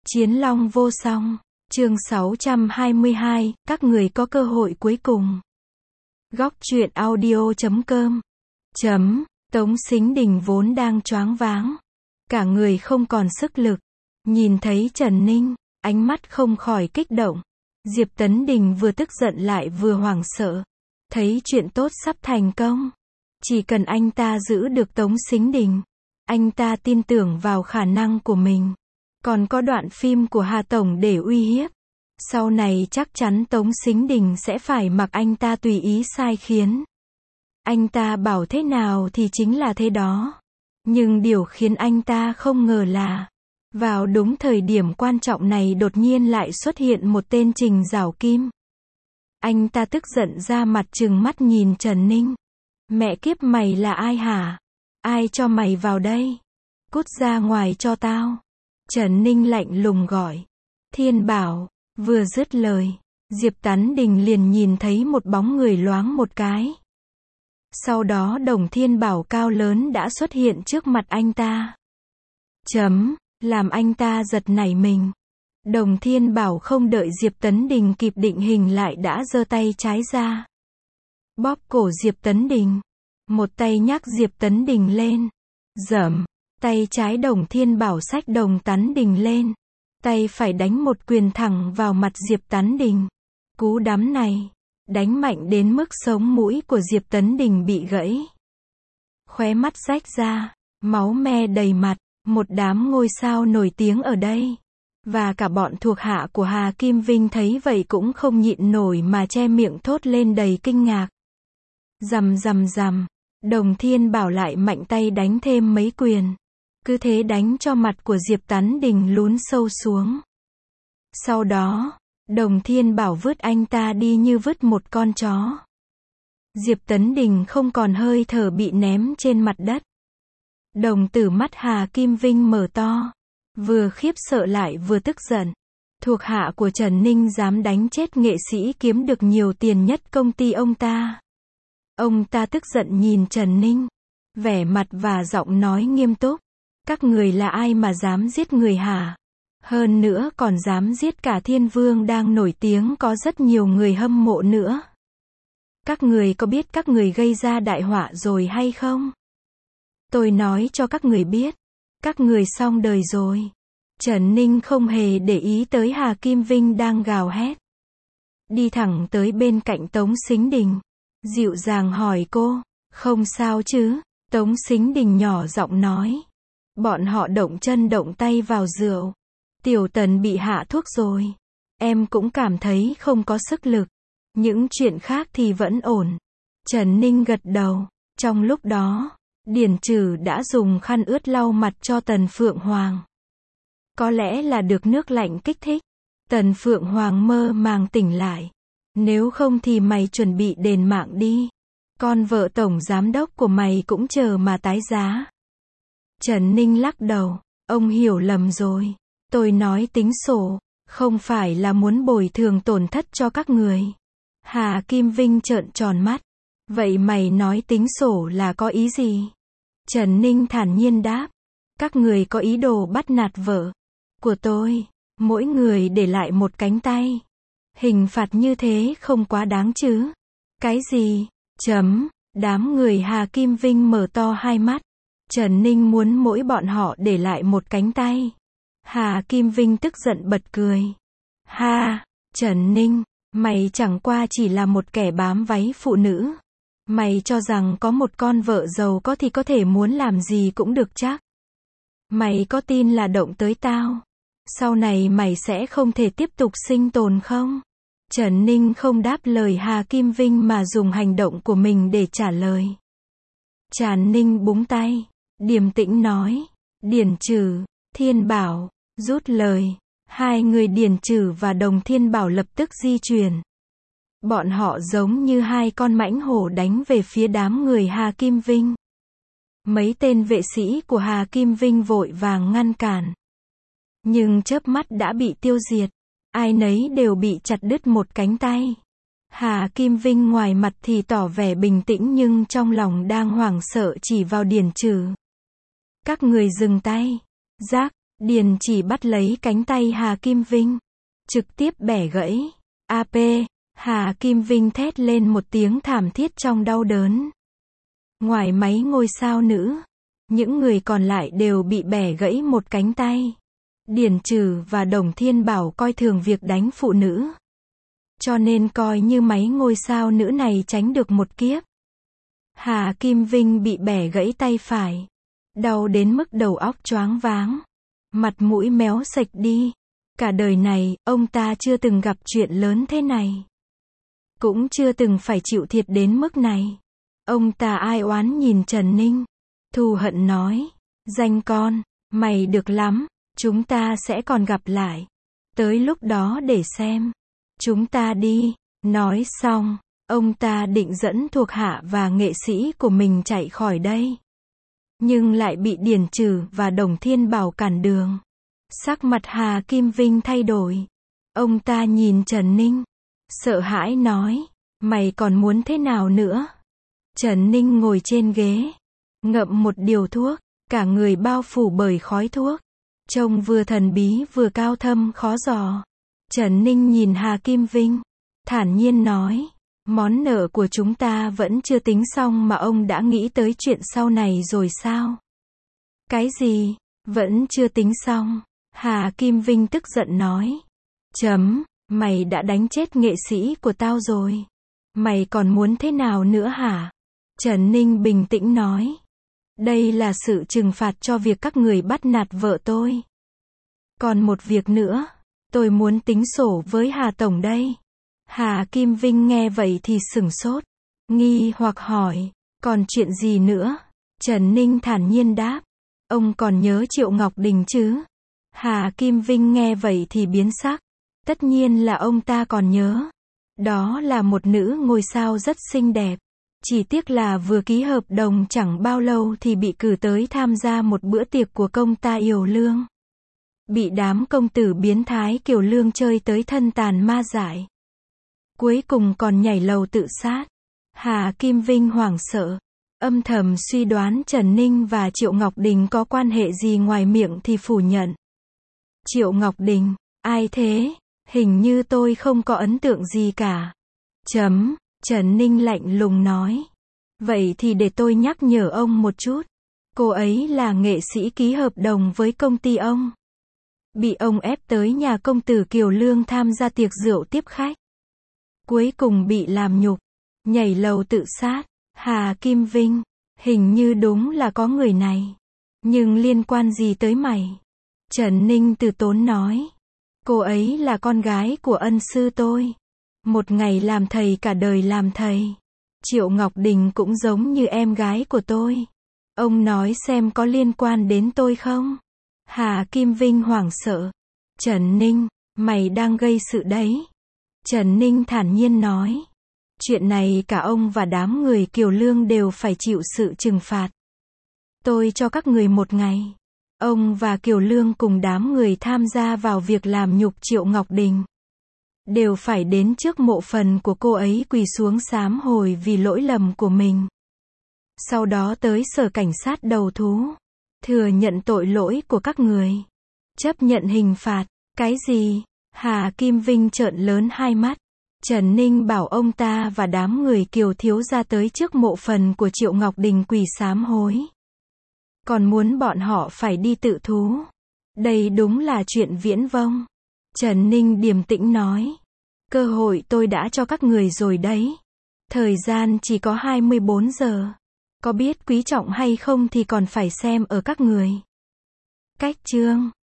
Chiến long vô song. Chương 622, các người có cơ hội cuối cùng. Góc truyện audio.com. Tống Sính Đình vốn đang choáng váng. Cả người không còn sức lực. Nhìn thấy Trần Ninh, ánh mắt không khỏi kích động. Diệp Tấn Đình vừa tức giận lại vừa hoảng sợ. Thấy chuyện tốt sắp thành công. Chỉ cần anh ta giữ được Tống Sính Đình. Anh ta tin tưởng vào khả năng của mình. Còn có đoạn phim của Hà Tổng để uy hiếp. Sau này chắc chắn Tống Sính Đình sẽ phải mặc anh ta tùy ý sai khiến. Anh ta bảo thế nào thì chính là thế đó. Nhưng điều khiến anh ta không ngờ là, vào đúng thời điểm quan trọng này đột nhiên lại xuất hiện một tên Trình Giảo Kim. Anh ta tức giận ra mặt trừng mắt nhìn Trần Ninh. Mẹ kiếp, mày là ai hả? Ai cho mày vào đây? Cút ra ngoài cho tao. Trần Ninh lạnh lùng gọi. Thiên Bảo. Vừa dứt lời, Diệp Tấn Đình liền nhìn thấy một bóng người loáng một cái. Sau đó Đồng Thiên Bảo cao lớn đã xuất hiện trước mặt anh ta. Làm anh ta giật nảy mình. Đồng Thiên Bảo không đợi Diệp Tấn Đình kịp định hình lại đã giơ tay trái ra. Bóp cổ Diệp Tấn Đình. Một tay nhắc Diệp Tấn Đình lên. Tay trái Đồng Thiên Bảo xách Đồng Tấn Đình lên. Tay phải đánh một quyền thẳng vào mặt Diệp Tấn Đình. Cú đấm này, đánh mạnh đến mức sống mũi của Diệp Tấn Đình bị gãy. Khóe mắt rách ra, máu me đầy mặt, một đám ngôi sao nổi tiếng ở đây. Và cả bọn thuộc hạ của Hà Kim Vinh thấy vậy cũng không nhịn nổi mà che miệng thốt lên đầy kinh ngạc. Rầm. Đồng Thiên Bảo lại mạnh tay đánh thêm mấy quyền. Cứ thế đánh cho mặt của Diệp Tấn Đình lún sâu xuống. Sau đó, Đồng Thiên Bảo vứt anh ta đi như vứt một con chó. Diệp Tấn Đình không còn hơi thở bị ném trên mặt đất. Đồng tử mắt Hà Kim Vinh mở to. Vừa khiếp sợ lại vừa tức giận. Thuộc hạ của Trần Ninh dám đánh chết nghệ sĩ kiếm được nhiều tiền nhất công ty ông ta. Ông ta tức giận nhìn Trần Ninh. Vẻ mặt và giọng nói nghiêm túc. Các người là ai mà dám giết người hả? Hơn nữa còn dám giết cả Thiên Vương đang nổi tiếng có rất nhiều người hâm mộ nữa. Các người có biết các người gây ra đại họa rồi hay không? Tôi nói cho các người biết. Các người xong đời rồi. Trần Ninh không hề để ý tới Hà Kim Vinh đang gào hét. Đi thẳng tới bên cạnh Tống Sính Đình. Dịu dàng hỏi cô. Không sao chứ? Tống Sính Đình nhỏ giọng nói. Bọn họ động chân động tay vào rượu. Tiểu Tần bị hạ thuốc rồi. Em cũng cảm thấy không có sức lực. Những chuyện khác thì vẫn ổn. Trần Ninh gật đầu. Trong lúc đó, Điển Trừ đã dùng khăn ướt lau mặt cho Tần Phượng Hoàng. Có lẽ là được nước lạnh kích thích. Tần Phượng Hoàng mơ màng tỉnh lại. Nếu không thì mày chuẩn bị đền mạng đi. Con vợ tổng giám đốc của mày cũng chờ mà tái giá. Trần Ninh lắc đầu. Ông hiểu lầm rồi. Tôi nói tính sổ, không phải là muốn bồi thường tổn thất cho các người. Hà Kim Vinh trợn tròn mắt. Vậy mày nói tính sổ là có ý gì? Trần Ninh thản nhiên đáp. Các người có ý đồ bắt nạt vợ của tôi. Mỗi người để lại một cánh tay. Hình phạt như thế không quá đáng chứ? Cái gì? Đám người Hà Kim Vinh mở to hai mắt. Trần Ninh muốn mỗi bọn họ để lại một cánh tay. Hà Kim Vinh tức giận bật cười. Ha, Trần Ninh, mày chẳng qua chỉ là một kẻ bám váy phụ nữ. Mày cho rằng có một con vợ giàu có thì có thể muốn làm gì cũng được chắc. Mày có tin là động tới tao, sau này mày sẽ không thể tiếp tục sinh tồn không? Trần Ninh không đáp lời Hà Kim Vinh mà dùng hành động của mình để trả lời. Trần Ninh búng tay, điềm tĩnh nói. Điển Trừ, Thiên Bảo, rút lời. Hai người Điển Trừ và Đồng Thiên Bảo lập tức di chuyển. Bọn họ giống như hai con mãnh hổ đánh về phía đám người Hà Kim Vinh. Mấy tên vệ sĩ của Hà Kim Vinh vội vàng ngăn cản. Nhưng chớp mắt đã bị tiêu diệt. Ai nấy đều bị chặt đứt một cánh tay. Hà Kim Vinh ngoài mặt thì tỏ vẻ bình tĩnh nhưng trong lòng đang hoảng sợ chỉ vào Điển Trừ. Các người dừng tay. Rác, Điền chỉ bắt lấy cánh tay Hà Kim Vinh, trực tiếp bẻ gãy. AP, Hà Kim Vinh thét lên một tiếng thảm thiết trong đau đớn. Ngoài mấy ngôi sao nữ, những người còn lại đều bị bẻ gãy một cánh tay. Điền Trừ và Đồng Thiên Bảo coi thường việc đánh phụ nữ, cho nên coi như mấy ngôi sao nữ này tránh được một kiếp. Hà Kim Vinh bị bẻ gãy tay phải, đau đến mức đầu óc choáng váng, mặt mũi méo sạch đi. Cả đời này, ông ta chưa từng gặp chuyện lớn thế này, cũng chưa từng phải chịu thiệt đến mức này. Ông ta ai oán nhìn Trần Ninh, thù hận nói, danh con, mày được lắm, chúng ta sẽ còn gặp lại. Tới lúc đó để xem. Chúng ta đi. Nói xong, ông ta định dẫn thuộc hạ và nghệ sĩ của mình chạy khỏi đây. Nhưng lại bị Điền Trừ và Đồng Thiên Bảo cản đường. Sắc mặt Hà Kim Vinh thay đổi. Ông ta nhìn Trần Ninh, sợ hãi nói, mày còn muốn thế nào nữa? Trần Ninh ngồi trên ghế, ngậm một điều thuốc, cả người bao phủ bởi khói thuốc, trông vừa thần bí vừa cao thâm khó dò. Trần Ninh nhìn Hà Kim Vinh, thản nhiên nói, món nợ của chúng ta vẫn chưa tính xong mà ông đã nghĩ tới chuyện sau này rồi sao? Cái gì? Vẫn chưa tính xong? Hà Kim Vinh tức giận nói. Mày đã đánh chết nghệ sĩ của tao rồi. Mày còn muốn thế nào nữa hả? Trần Ninh bình tĩnh nói. Đây là sự trừng phạt cho việc các người bắt nạt vợ tôi. Còn một việc nữa, tôi muốn tính sổ với Hà Tổng đây. Hà Kim Vinh nghe vậy thì sửng sốt, nghi hoặc hỏi, còn chuyện gì nữa? Trần Ninh thản nhiên đáp, ông còn nhớ Triệu Ngọc Đình chứ? Hà Kim Vinh nghe vậy thì biến sắc, tất nhiên là ông ta còn nhớ. Đó là một nữ ngôi sao rất xinh đẹp. Chỉ tiếc là vừa ký hợp đồng chẳng bao lâu thì bị cử tới tham gia một bữa tiệc của công ta Yểu Lương. Bị đám công tử biến thái Kiều Lương chơi tới thân tàn ma dại. Cuối cùng còn nhảy lầu tự sát. Hà Kim Vinh hoảng sợ, âm thầm suy đoán Trần Ninh và Triệu Ngọc Đình có quan hệ gì, ngoài miệng thì phủ nhận. Triệu Ngọc Đình, ai thế? Hình như tôi không có ấn tượng gì cả. Trần Ninh lạnh lùng nói. Vậy thì để tôi nhắc nhở ông một chút. Cô ấy là nghệ sĩ ký hợp đồng với công ty ông. Bị ông ép tới nhà công tử Kiều Lương tham gia tiệc rượu tiếp khách. Cuối cùng bị làm nhục, nhảy lầu tự sát. Hà Kim Vinh, hình như đúng là có người này. Nhưng liên quan gì tới mày? Trần Ninh từ tốn nói. Cô ấy là con gái của ân sư tôi. Một ngày làm thầy cả đời làm thầy. Triệu Ngọc Đình cũng giống như em gái của tôi. Ông nói xem có liên quan đến tôi không? Hà Kim Vinh hoảng sợ. Trần Ninh, mày đang gây sự đấy. Trần Ninh thản nhiên nói. Chuyện này cả ông và đám người Kiều Lương đều phải chịu sự trừng phạt. Tôi cho các người một ngày. Ông và Kiều Lương cùng đám người tham gia vào việc làm nhục Triệu Ngọc Đình. Đều phải đến trước mộ phần của cô ấy quỳ xuống sám hối vì lỗi lầm của mình. Sau đó tới sở cảnh sát đầu thú. Thừa nhận tội lỗi của các người. Chấp nhận hình phạt. Cái gì? Hà Kim Vinh trợn lớn hai mắt. Trần Ninh bảo ông ta và đám người Kiều thiếu gia tới trước mộ phần của Triệu Ngọc Đình quỳ sám hối. Còn muốn bọn họ phải đi tự thú. Đây đúng là chuyện viễn vông. Trần Ninh điềm tĩnh nói. Cơ hội tôi đã cho các người rồi đấy. Thời gian chỉ có 24 giờ. Có biết quý trọng hay không thì còn phải xem ở các người. Cách chương